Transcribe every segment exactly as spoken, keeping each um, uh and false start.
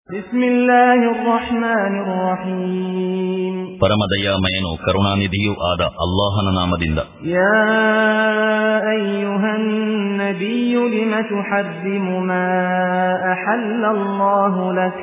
ಬಿಸ್ಮಿಲ್ಲಾಹಿರ್ ರಹ್ಮಾನಿರ್ ರಹೀಮ್. ಪರಮದಯಾಮಯನು ಕರುಣಾನಿಧಿಯೂ ಆದ ಅಲ್ಲಾಹನ ನಾಮದಿಂದ. ಯಾ ಅಯ್ಯುಹನ್ ನಬಿಯ್ಯು ಲಿಮ ತುಹರ್ರಿಮು ಮಾ ಅಹಲ್ಲಲ್ಲಾಹು ಲಕ್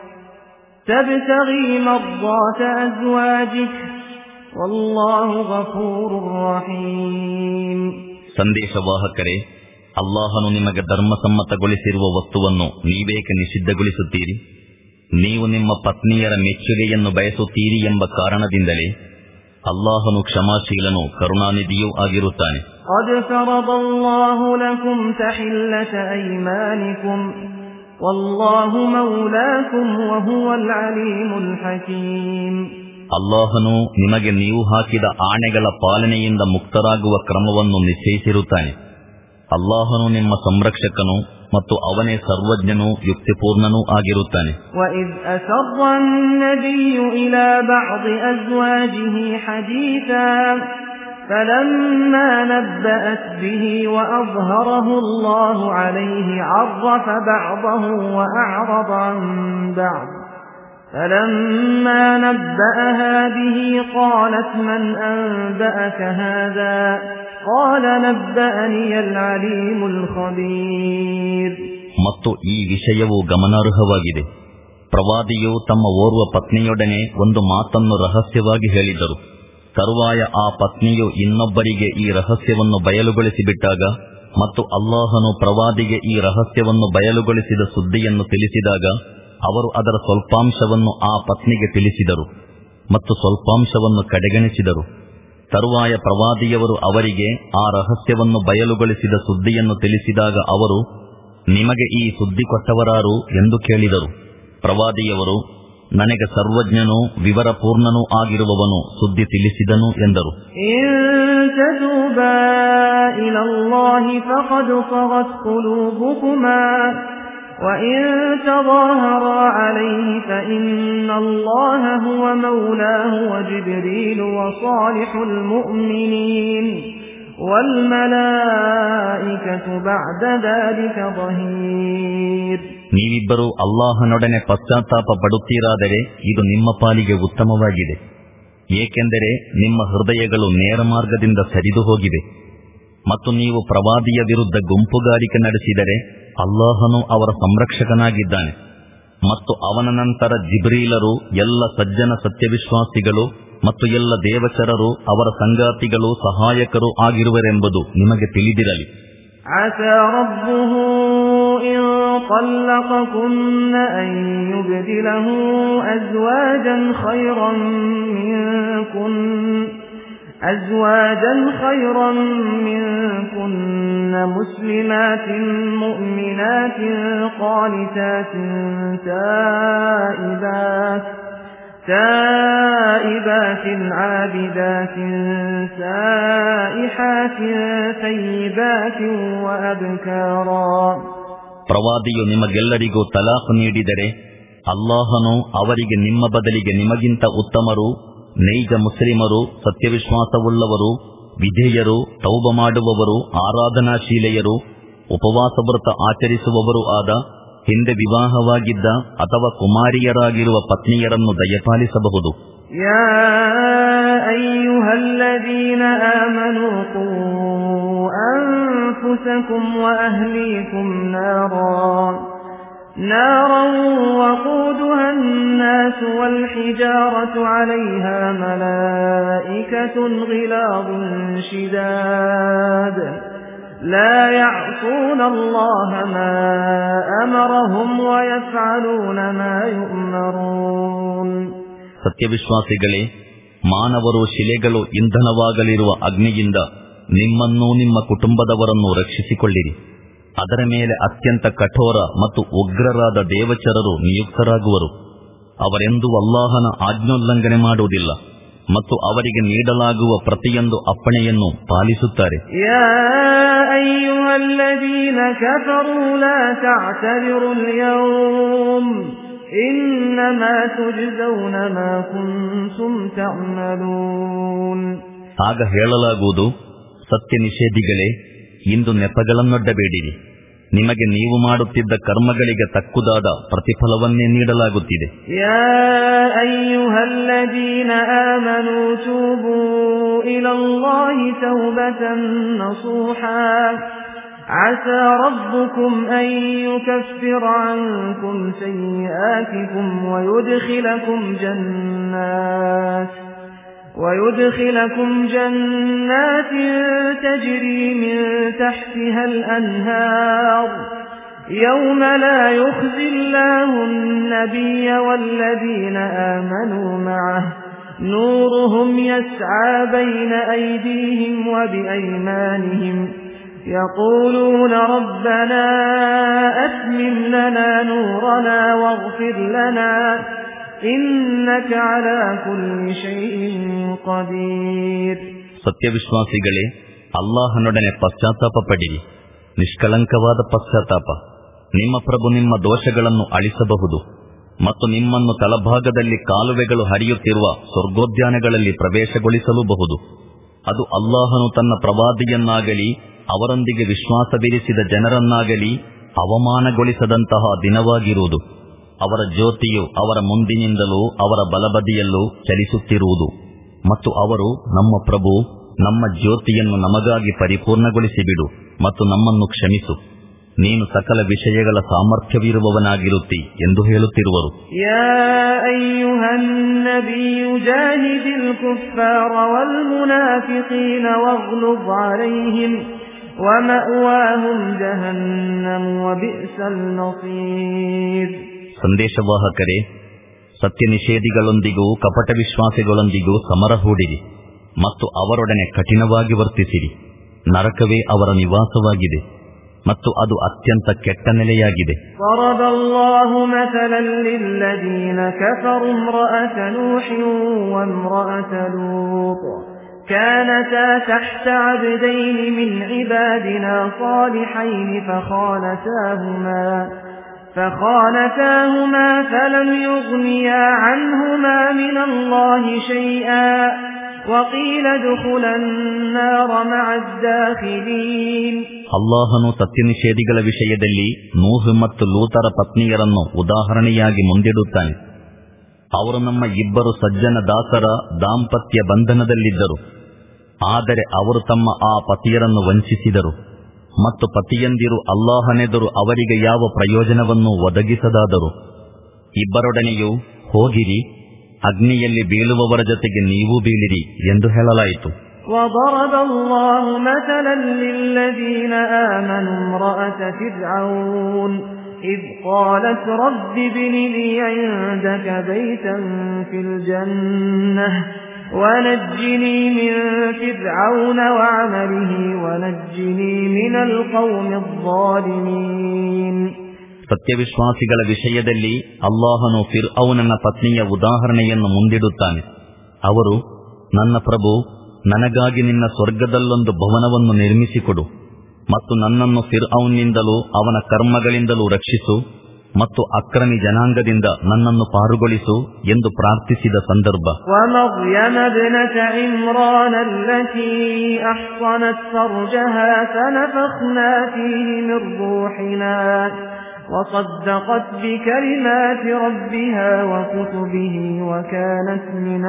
ತಬ್ತಗೀ ಮರ್ದಾತ ಅಜ್ವಾಜಿಕ್ ವಲ್ಲಾಹು ಗಫೂರುರ್ ರಹೀಮ್. ಸಂದೇಶವಾಹಕರೇ, ಅಲ್ಲಾಹನು ನಿಮಗೆ ಧರ್ಮಸಮ್ಮತಗೊಳಿಸಿರುವ ವಸ್ತುವನ್ನು ನೀವೇಕೆ ನಿಷಿದ್ಧಗೊಳಿಸುತ್ತೀರಿ? ನೀವು ನಿಮ್ಮ ಪತ್ನಿಯರ ಮೆಚ್ಚುಗೆಯನ್ನು ಬಯಸುತ್ತೀರಿ ಎಂಬ ಕಾರಣದಿಂದಲೇ ಅಲ್ಲಾಹನು ಕ್ಷಮಾಶೀಲನು ಕರುಣಾನಿಧಿಯೂ ಆಗಿರುತ್ತಾನೆ. قد فرض الله لكم تحلة أيمانكم والله مولاكم وهو العليم الحكيم. ಅಲ್ಲಾಹನು ನಿಮಗೆ ನೀವು ಹಾಕಿದ ಆಣೆಗಳ ಪಾಲನೆಯಿಂದ ಮುಕ್ತರಾಗುವ ಕ್ರಮವನ್ನು ನಿಶ್ಚಯಿಸಿರುತ್ತಾನೆ. ಅಲ್ಲಾಹನು ನಿಮ್ಮ ಸಂರಕ್ಷಕನು ಮತ್ತು ಅವನೇ ಸರ್ವಜ್ಞನೂ ಯುಕ್ತಿಪೂರ್ಣನೂ ಆಗಿರುತ್ತಾನೆ. وَإِذْ أَسَرَّ النَّبِيُّ إِلَى بَعْضِ أَزْوَاجِهِ حَدِيثًا فَلَمَّا نَبَّأَتْ بِهِ وَأَظْهَرَهُ اللَّهُ عَلَيْهِ عَرَّفَ بَعْضَهُ وَأَعْرَضَ عَن بَعْضٍ فَلَمَّا نَبَّأَهَا بِهِ قَالَتْ مَنْ أَنبَأَكَ هَذَا قال نبأني العليم الخبير. ಮತ್ತು ಈ ವಿಷಯವು ಗಮನಾರ್ಹವಾಗಿದೆ. ಪ್ರವಾದಿಯು ತಮ್ಮ ಓರ್ವ ಪತ್ನಿಯೊಡನೆ ಒಂದು ಮಾತನ್ನು ರಹಸ್ಯವಾಗಿ ಹೇಳಿದರು. ತರುವಾಯ ಆ ಪತ್ನಿಯು ಇನ್ನೊಬ್ಬರಿಗೆ ಈ ರಹಸ್ಯವನ್ನು ಬಯಲುಗೊಳಿಸಿಬಿಟ್ಟಾಗ ಮತ್ತು ಅಲ್ಲಾಹನು ಪ್ರವಾದಿಗೆ ಈ ರಹಸ್ಯವನ್ನು ಬಯಲುಗೊಳಿಸಿದ ಸುದ್ದಿಯನ್ನು ತಿಳಿಸಿದಾಗ ಅವರು ಅದರ ಸ್ವಲ್ಪಾಂಶವನ್ನು ಆ ಪತ್ನಿಗೆ ತಿಳಿಸಿದರು ಮತ್ತು ಸ್ವಲ್ಪಾಂಶವನ್ನು ಕಡೆಗಣಿಸಿದರು. ತರುವಾಯ ಪ್ರವಾದಿಯವರು ಅವರಿಗೆ ಆ ರಹಸ್ಯವನ್ನು ಬಯಲುಗೊಳಿಸಿದ ಸುದ್ದಿಯನ್ನು ತಿಳಿಸಿದಾಗ ಅವರು, ನಿಮಗೆ ಈ ಸುದ್ದಿ ಕೊಟ್ಟವರಾರು ಎಂದು ಕೇಳಿದರು. ಪ್ರವಾದಿಯವರು, ನನಗೆ ಸರ್ವಜ್ಞನೂ ವಿವರಪೂರ್ಣನೂ ಆಗಿರುವವನು ಸುದ್ದಿ ತಿಳಿಸಿದನು ಎಂದರು. وَإِن تَظَاهَرَا عَلَيْهِ فَإِنَّ اللَّهَ هُوَ مَوْلَاهُ وَجِبْرِيلُ وَصَالِحُ الْمُؤْمِنِينَ وَالْمَلَائِكَةُ بَعْدَ ذَلِكَ ظَهِيرٌ. ನೀವಿಬ್ಬರು ಅಲ್ಲಾಹನೊಡನೆ ಪಶ್ಚಾತ್ತಾಪ ಪಡುತ್ತೀರಾದರೆ ಇದು ನಿಮ್ಮ ಪಾಲಿಗೆ ಉತ್ತಮವಾಗಿದೆ, ಏಕೆಂದರೆ ನಿಮ್ಮ ಹೃದಯಗಳು ನೇರ ಮಾರ್ಗದಿಂದ ಸರಿದು ಹೋಗಿವೆ. ಮತ್ತು ನೀವು ಪ್ರವಾದಿಯ ವಿರುದ್ಧ ಗುಂಪುಗಾರಿಕೆ ನಡೆಸಿದರೆ ಅಲ್ಲಾಹನು ಅವರ ಸಂರಕ್ಷಕನಾಗಿದ್ದಾನೆ. ಮತ್ತು ಅವನ ನಂತರ ಜಿಬ್ರೀಲರು, ಎಲ್ಲ ಸಜ್ಜನ ಸತ್ಯವಿಶ್ವಾಸಿಗಳು ಮತ್ತು ಎಲ್ಲ ದೇವಚರರು ಅವರ ಸಂಗಾತಿಗಳು ಸಹಾಯಕರು ಆಗಿರುವರೆಂಬುದು ನಿಮಗೆ ತಿಳಿದಿರಲಿ. ಆಸಾ ರಬ್ಬುಹು ಇನ್ طلقكن أن يبدله أزواجا خيرا منكن أزواجا خيرا منكن مسلمات مؤمنات قانتات تائبات تائبات عابدات سائحات ثيبات وأبكارا. ಪ್ರವಾದಿಯು ನಿಮಗೆಲ್ಲರಿಗೂ ತಲಾಖ್ ನೀಡಿದರೆ ಅಲ್ಲಾಹನು ಅವರಿಗೆ ನಿಮ್ಮ ಬದಲಿಗೆ ನಿಮಗಿಂತ ಉತ್ತಮರು, ನೈಜ ಮುಸ್ಲಿಮರು, ಸತ್ಯವಿಶ್ವಾಸವುಳ್ಳವರು, ವಿಧೇಯರು, ತೌಬ ಮಾಡುವವರು, ಆರಾಧನಾಶೀಲೆಯರು, ಉಪವಾಸ ವ್ರತ ಆಚರಿಸುವವರು ಆದ ಹಿಂದೆ ವಿವಾಹವಾಗಿದ್ದ ಅಥವಾ ಕುಮಾರಿಯರಾಗಿರುವ ಪತ್ನಿಯರನ್ನು ದಯಪಾಲಿಸಬಹುದು. ಯಾ ಅಯ್ಯುಹಲ್ಲದೀನ ಆಮನೂ ಖೂ ಅನ್ಫುಸಕುಂ ವಅಹ್ಲೀಕುಂ ನಾರಾನ್ نارا وقودها الناس والحجارة عليها ملائكة غلاظ شداد لا يعصون الله ما أمرهم ويفعلون ما يؤمرون. ಸತ್ಯವಿಶ್ವಾಸಿಗಳೇ, ಮಾನವರು ಶಿಲೆಗಳು ಇಂಧನವಾಗಲಿರುವ ಅಗ್ನಿಯಿಂದ ನಿಮ್ಮನ್ನೂ ನಿಮ್ಮ ಕುಟುಂಬದವರನ್ನು ರಕ್ಷಿಸಿಕೊಳ್ಳಿರಿ. ಅದರ ಮೇಲೆ ಅತ್ಯಂತ ಕಠೋರ ಮತ್ತು ಉಗ್ರರಾದ ದೇವಚರರು ನಿಯುಕ್ತರಾಗುವರು. ಅವರೆಂದೂ ಅಲ್ಲಾಹನ ಆಜ್ಞೋಲ್ಲಂಘನೆ ಮಾಡುವುದಿಲ್ಲ ಮತ್ತು ಅವರಿಗೆ ನೀಡಲಾಗುವ ಪ್ರತಿಯೊಂದು ಅಪ್ಪಣೆಯನ್ನು ಪಾಲಿಸುತ್ತಾರೆ. ಯಾ ಅಯ್ಯುಹಲ್ಲದೀನ ಕಫರೂ ಲಾ ತಅ್ತದಿರುಲ್ ಯೌಮ್ ಇನ್ನಮಾ ತುಜ್ಜೌನ ಮಾ ಕುಂತುಂ ತಅಮಲೂನ್. ಆಗ ಹೇಳಲಾಗುವುದು, ಸತ್ಯ ನಿಷೇಧಿಗಳೇ, ಇಂದು ನೆಪಗಳನ್ನೊಡ್ಡಬೇಡಿರಿ, ನಿಮಗೆ ನೀವು ಮಾಡುತ್ತಿದ್ದ ಕರ್ಮಗಳಿಗೆ ತಕ್ಕುದಾದ ಪ್ರತಿಫಲವನ್ನೇ ನೀಡಲಾಗುತ್ತಿದೆ. ಯಾ ಅಯ್ಯುಹಲ್ಲದೀನ ಆಮನೂ ತೂಬೂ ಇಲಲ್ಲಾಹಿ ತೌಬತನ್ ನಸೂಹಾ عسى ربكم أن يكفر عنكم سيئاتكم ويدخلكم جنات ويدخلكم جنات تجري من تحتها الأنهار يوم لا يخزي الله النبي والذين آمنوا معه نورهم يسعى بين أيديهم وبأيمانهم يقولون ربنا أتمم لنا نورنا واغفر لنا إنك على كل شيء قدير. ಸತ್ಯವಿಶ್ವಾಸಿಗಳೇ, ಅಲ್ಲಾಹನೊಡನೆ ಪಶ್ಚಾತ್ತಾಪ ಪಡಿರಿ, ನಿಷ್ಕಳಂಕವಾದ ಪಶ್ಚಾತ್ತಾಪ. ನಿಮ್ಮ ಪ್ರಭು ನಿಮ್ಮ ದೋಷಗಳನ್ನು ಅಳಿಸಬಹುದು ಮತ್ತು ನಿಮ್ಮನ್ನು ತಳಭಾಗದಲ್ಲಿ ಕಾಲುವೆಗಳು ಹರಿಯುತ್ತಿರುವ ಸ್ವರ್ಗೋದ್ಯಾನಗಳಲ್ಲಿ ಪ್ರವೇಶಗೊಳಿಸಲೂಬಹುದು. ಅದು ಅಲ್ಲಾಹನು ತನ್ನ ಪ್ರವಾದಿಯನ್ನಾಗಲಿ ಅವರೊಂದಿಗೆ ವಿಶ್ವಾಸವಿರಿಸಿದ ಜನರನ್ನಾಗಲಿ ಅವಮಾನಗೊಳಿಸದಂತಹ ದಿನವಾಗಿರುವುದು. ಅವರ ಜ್ಯೋತಿಯು ಅವರ ಮುಂದಿನಿಂದಲೂ ಅವರ ಬಲಬದಿಯಲ್ಲೂ ಚಲಿಸುತ್ತಿರುವುದು ಮತ್ತು ಅವರು, ನಮ್ಮ ಪ್ರಭು, ನಮ್ಮ ಜ್ಯೋತಿಯನ್ನು ನಮಗಾಗಿ ಪರಿಪೂರ್ಣಗೊಳಿಸಿಬಿಡು ಮತ್ತು ನಮ್ಮನ್ನು ಕ್ಷಮಿಸು, ನೀನು ಸಕಲ ವಿಷಯಗಳ ಸಾಮರ್ಥ್ಯವಿರುವವನಾಗಿರುತ್ತಿ ಎಂದು ಹೇಳುತ್ತಿರುವರು. ಯಾ ಅಯ್ಯುಹನ್ ನಬಿಯು ಜಾಹಿದಿಲ್ ಕುಫಾರ ವಲ್ ಮುನಾಫಿಕೀನ ವಗ್ಲುಬ್ ಅಲೈಹಿಂ ವಮಅವಾಹುಂ ಜಹನ್ನಮ್ ವಬಿಅಸಲ್ ನಸೀರ್. ಸಂದೇಶವಾಹಕರೇ, ಸತ್ಯ ನಿಷೇಧಿಗಳೊಂದಿಗೂ ಕಪಟ ವಿಶ್ವಾಸಿಗಳೊಂದಿಗೂ ಸಮರ ಹೂಡಿರಿ ಮತ್ತು ಅವರೊಡನೆ ಕಠಿಣವಾಗಿ ವರ್ತಿಸಿರಿ. ನರಕವೇ ಅವರ ನಿವಾಸವಾಗಿದೆ ಮತ್ತು ಅದು ಅತ್ಯಂತ ಕೆಟ್ಟ ನೆಲೆಯಾಗಿದೆ. ضربallahu مثلا للذين كفروا امرأة نوح وامرأة لوط كانتا تحت عبدين من عبادنا صالحين فخانتاهما فخانتاهما فلم يغنيا عنهما من الله شيئا وقيل ادخلا النار مع الداخلين. ಅಲ್ಲಾಹನು ಸತ್ಯನಿಷೇಧಿಗಳ ವಿಷಯದಲ್ಲಿ ನೂಹ್ ಮತ್ತು ಲೂತರ ಪತ್ನಿಯರನ್ನು ಉದಾಹರಣೆಯಾಗಿ ಮುಂದಿಡುತ್ತಾನೆ. ಅವರು ನಮ್ಮ ಇಬ್ಬರು ಸಜ್ಜನ ದಾಸರ ದಾಂಪತ್ಯ ಬಂಧನದಲ್ಲಿದ್ದರು. ಆದರೆ ಅವರು ತಮ್ಮ ಆ ಪತಿಯರನ್ನು ವಂಚಿಸಿದರು ಮತ್ತು ಪತಿಯಂದಿರು ಅಲ್ಲಾಹನೆದುರು ಅವರಿಗೆ ಯಾವ ಪ್ರಯೋಜನವನ್ನು ಒದಗಿಸದಾದರು. ಇಬ್ಬರೊಡನೆಯೂ ಹೋಗಿರಿ, ಅಗ್ನಿಯಲ್ಲಿ ಬೀಳುವವರ ಜೊತೆಗೆ ನೀವು ಬೀಳಿರಿ ಎಂದು ಹೇಳಲಾಯಿತು. وضرب الله مثلا للذين آمنوا امرأة فرعون إذ قالت رب ابن لي عندك بيتا في الجنة ونجني من فرعون وعمله ونجني من القوم الظالمين. ಸತ್ಯವಿಶ್ವಾಸಿಗಳ ವಿಷಯದಲ್ಲಿ ಅಲ್ಲಾಹನು ಫಿರ್ಔನನ ಪತ್ನಿಯ ಉದಾಹರಣೆಯನ್ನು ಮುಂದಿಡುತ್ತಾನೆ. ಅವರು, ನನ್ನ ಪ್ರಭು, ನನಗಾಗಿ ನಿನ್ನ ಸ್ವರ್ಗದಲ್ಲೊಂದು ಭವನವನ್ನು ನಿರ್ಮಿಸಿಕೊಡು ಮತ್ತು ನನ್ನನ್ನು ಫಿರ್ಔನ್ನಿಂದಲೂ ಅವನ ಕರ್ಮಗಳಿಂದಲೂ ರಕ್ಷಿಸು ಮತ್ತು ಅಕ್ರಮಿ ಜನಾಂಗದಿಂದ ನನ್ನನ್ನು ಪಾರುಗೊಳಿಸು ಎಂದು ಪ್ರಾರ್ಥಿಸಿದ ಸಂದರ್ಭ. ومريم ابنة عمران التي أحصنت فرجها فنفخنا فيه من روحنا وصدقت بكلمات ربها وكتبه وكانت من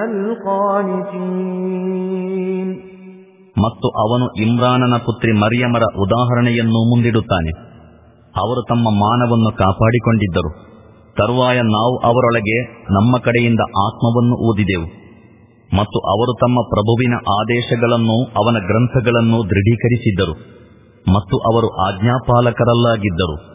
القانتين. ಮತ್ತು ಅವನು ಇಮ್ರಾನನ ಪುತ್ರಿ ಮರಿಯಮರ ಉದಾಹರಣೆಯನ್ನು ಮುಂದಿಡುತ್ತಾನೆ. ಅವರು ತಮ್ಮ ಮಾನವನ್ನು ಕಾಪಾಡಿಕೊಂಡಿದ್ದರು. ತರುವಾಯ ನಾವು ಅವರೊಳಗೆ ನಮ್ಮ ಕಡೆಯಿಂದ ಆತ್ಮವನ್ನು ಊದಿದೆವು ಮತ್ತು ಅವರು ತಮ್ಮ ಪ್ರಭುವಿನ ಆದೇಶಗಳನ್ನು ಅವನ ಗ್ರಂಥಗಳನ್ನು ದೃಢೀಕರಿಸಿದ್ದರು ಮತ್ತು ಅವರು ಆಜ್ಞಾಪಾಲಕರಲ್ಲಾಗಿದ್ದರು.